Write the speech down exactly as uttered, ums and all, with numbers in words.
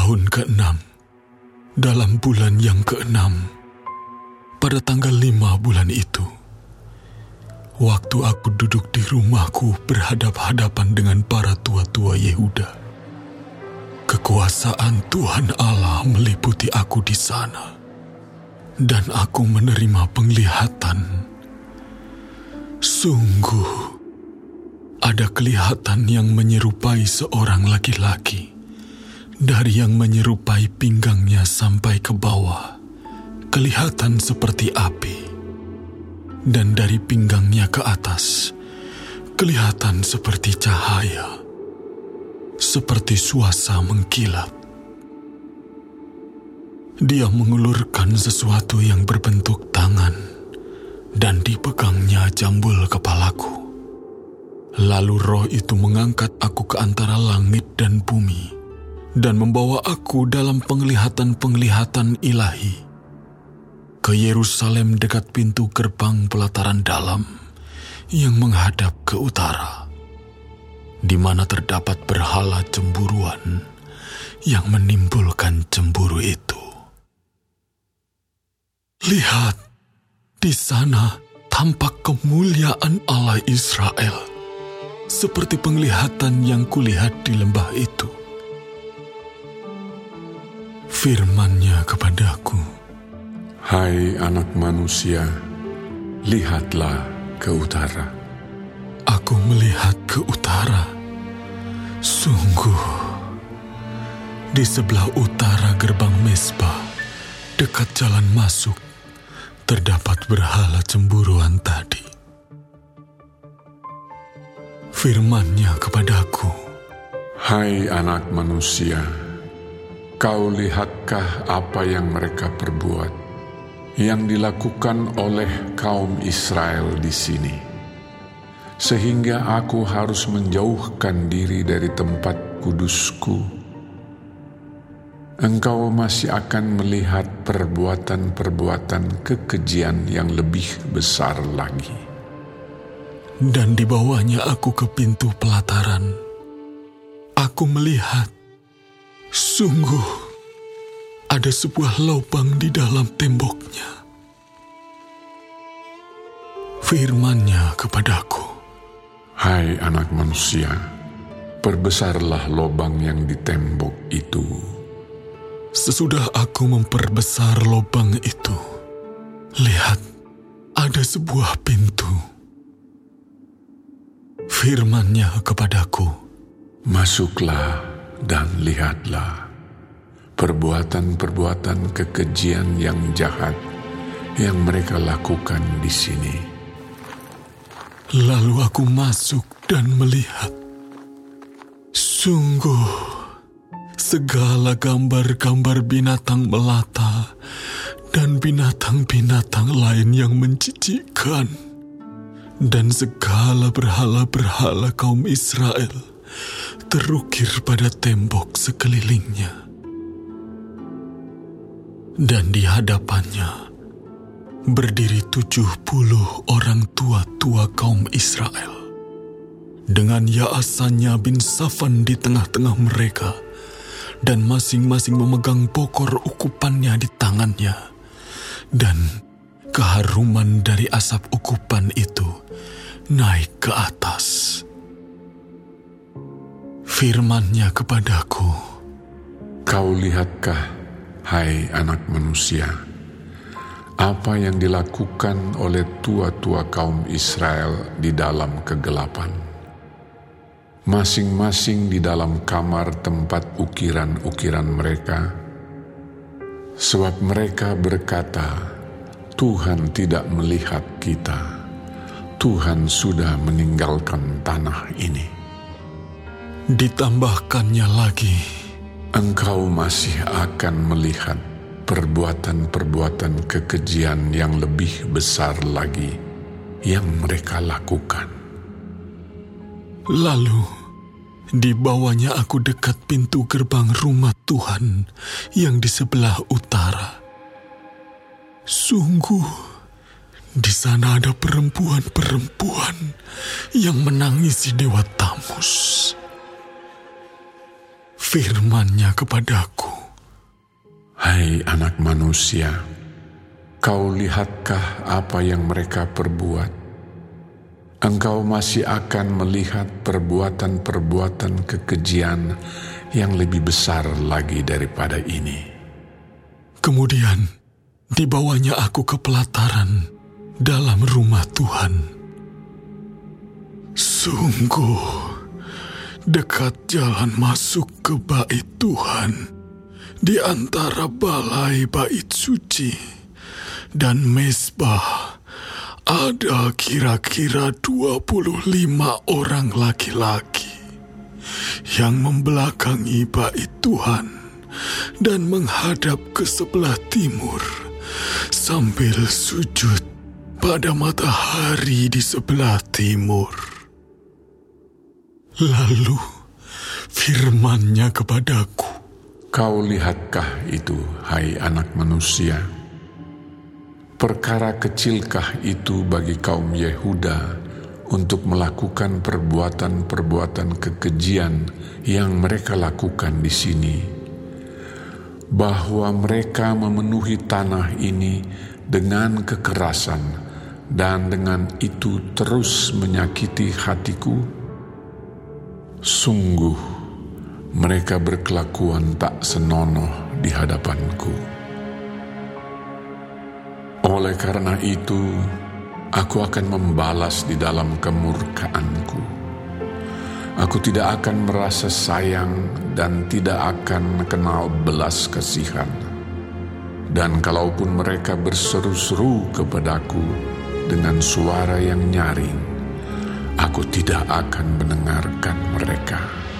tahun keenam, dalam bulan yang keenam, pada tanggal lima bulan itu, waktu aku duduk di rumahku berhadap-hadapan dengan para tua-tua Yehuda, kekuasaan Tuhan Allah meliputi aku di sana, dan aku menerima penglihatan. Sungguh, ada kelihatan yang menyerupai seorang laki-laki, dari yang menyerupai pinggangnya sampai ke bawah, kelihatan seperti api, dan dari pinggangnya ke atas, kelihatan seperti cahaya, seperti suasa mengkilap. Dia mengulurkan sesuatu yang berbentuk tangan, dan dipegangnya jambul kepalaku. Lalu roh itu mengangkat aku ke antara langit dan bumi, dan membawa aku dalam penglihatan-penglihatan ilahi ke Yerusalem dekat pintu gerbang pelataran dalam yang menghadap ke utara, di mana terdapat berhala cemburuan yang menimbulkan cemburu itu. Lihat, di sana tampak kemuliaan Allah Israel, seperti penglihatan yang kulihat di lembah itu. Firman-Nya kepadaku, "Hai anak manusia, lihatlah ke utara." Aku melihat ke utara. Sungguh, di sebelah utara gerbang Mezbah, dekat jalan masuk, terdapat berhala cemburuan tadi. Firman-Nya kepadaku, "Hai anak manusia, kau lihatkah apa yang mereka perbuat, yang dilakukan oleh kaum Israel di sini, sehingga aku harus menjauhkan diri dari tempat kudusku? Engkau masih akan melihat perbuatan-perbuatan kekejian yang lebih besar lagi." Dan dibawanya aku ke pintu pelataran. Aku melihat, sungguh, ada sebuah lubang di dalam temboknya. Firman-Nya kepadaku, "Hai anak manusia, perbesarlah lubang yang di tembok itu." Sesudah aku memperbesar lubang itu, lihat, ada sebuah pintu. Firman-Nya kepadaku, "Masuklah dan lihatlah perbuatan-perbuatan kekejian yang jahat yang mereka lakukan di sini." Lalu aku masuk dan melihat. Sungguh, segala gambar-gambar binatang melata dan binatang-binatang lain yang menjijikkan, dan segala berhala-berhala kaum Israel terukir pada tembok sekelilingnya. Dan di hadapannya berdiri tujuh puluh orang tua-tua kaum Israel, dengan Yaasanya bin Safan di tengah-tengah mereka, dan masing-masing memegang pokor ukupannya di tangannya, dan keharuman dari asap ukupan itu naik ke atas. Firman-Nya kepadaku, "Kau lihatkah, hai anak manusia, apa yang dilakukan oleh tua-tua kaum Israel di dalam kegelapan, masing-masing di dalam kamar tempat ukiran-ukiran mereka? Sebab mereka berkata, 'Tuhan tidak melihat kita. Tuhan sudah meninggalkan tanah ini.' Ditambahkannya lagi, Engkau masih akan melihat perbuatan-perbuatan kekejian yang lebih besar lagi yang mereka lakukan." Lalu dibawanya aku dekat pintu gerbang rumah Tuhan yang di sebelah utara. Sungguh, di sana ada perempuan-perempuan yang menangisi Dewa Tamus. firman-Nya kepadaku, "Hai anak manusia, kau lihatkah apa yang mereka perbuat? Engkau masih akan melihat perbuatan-perbuatan kekejian yang lebih besar lagi daripada ini." Kemudian dibawanya aku ke pelataran dalam rumah Tuhan. Sungguh, dekat jalan masuk ke bait Tuhan, di antara balai bait suci dan mezbah, ada kira-kira dua puluh lima orang laki-laki yang membelakangi bait Tuhan dan menghadap ke sebelah timur sambil sujud pada matahari di sebelah timur. Lalu firman-Nya kepadaku, "Kau lihatkah itu, hai anak manusia? Perkara kecilkah itu bagi kaum Yehuda untuk melakukan perbuatan-perbuatan kekejian yang mereka lakukan di sini, bahwa mereka memenuhi tanah ini dengan kekerasan dan dengan itu terus menyakiti hatiku? Sungguh, mereka berkelakuan tak senonoh di hadapanku. Oleh karena itu, aku akan membalas di dalam kemurkaanku. Aku tidak akan merasa sayang dan tidak akan kenal belas kasihan. Dan kalaupun mereka berseru-seru kepadaku dengan suara yang nyaring, aku tidak akan mendengarkan mereka.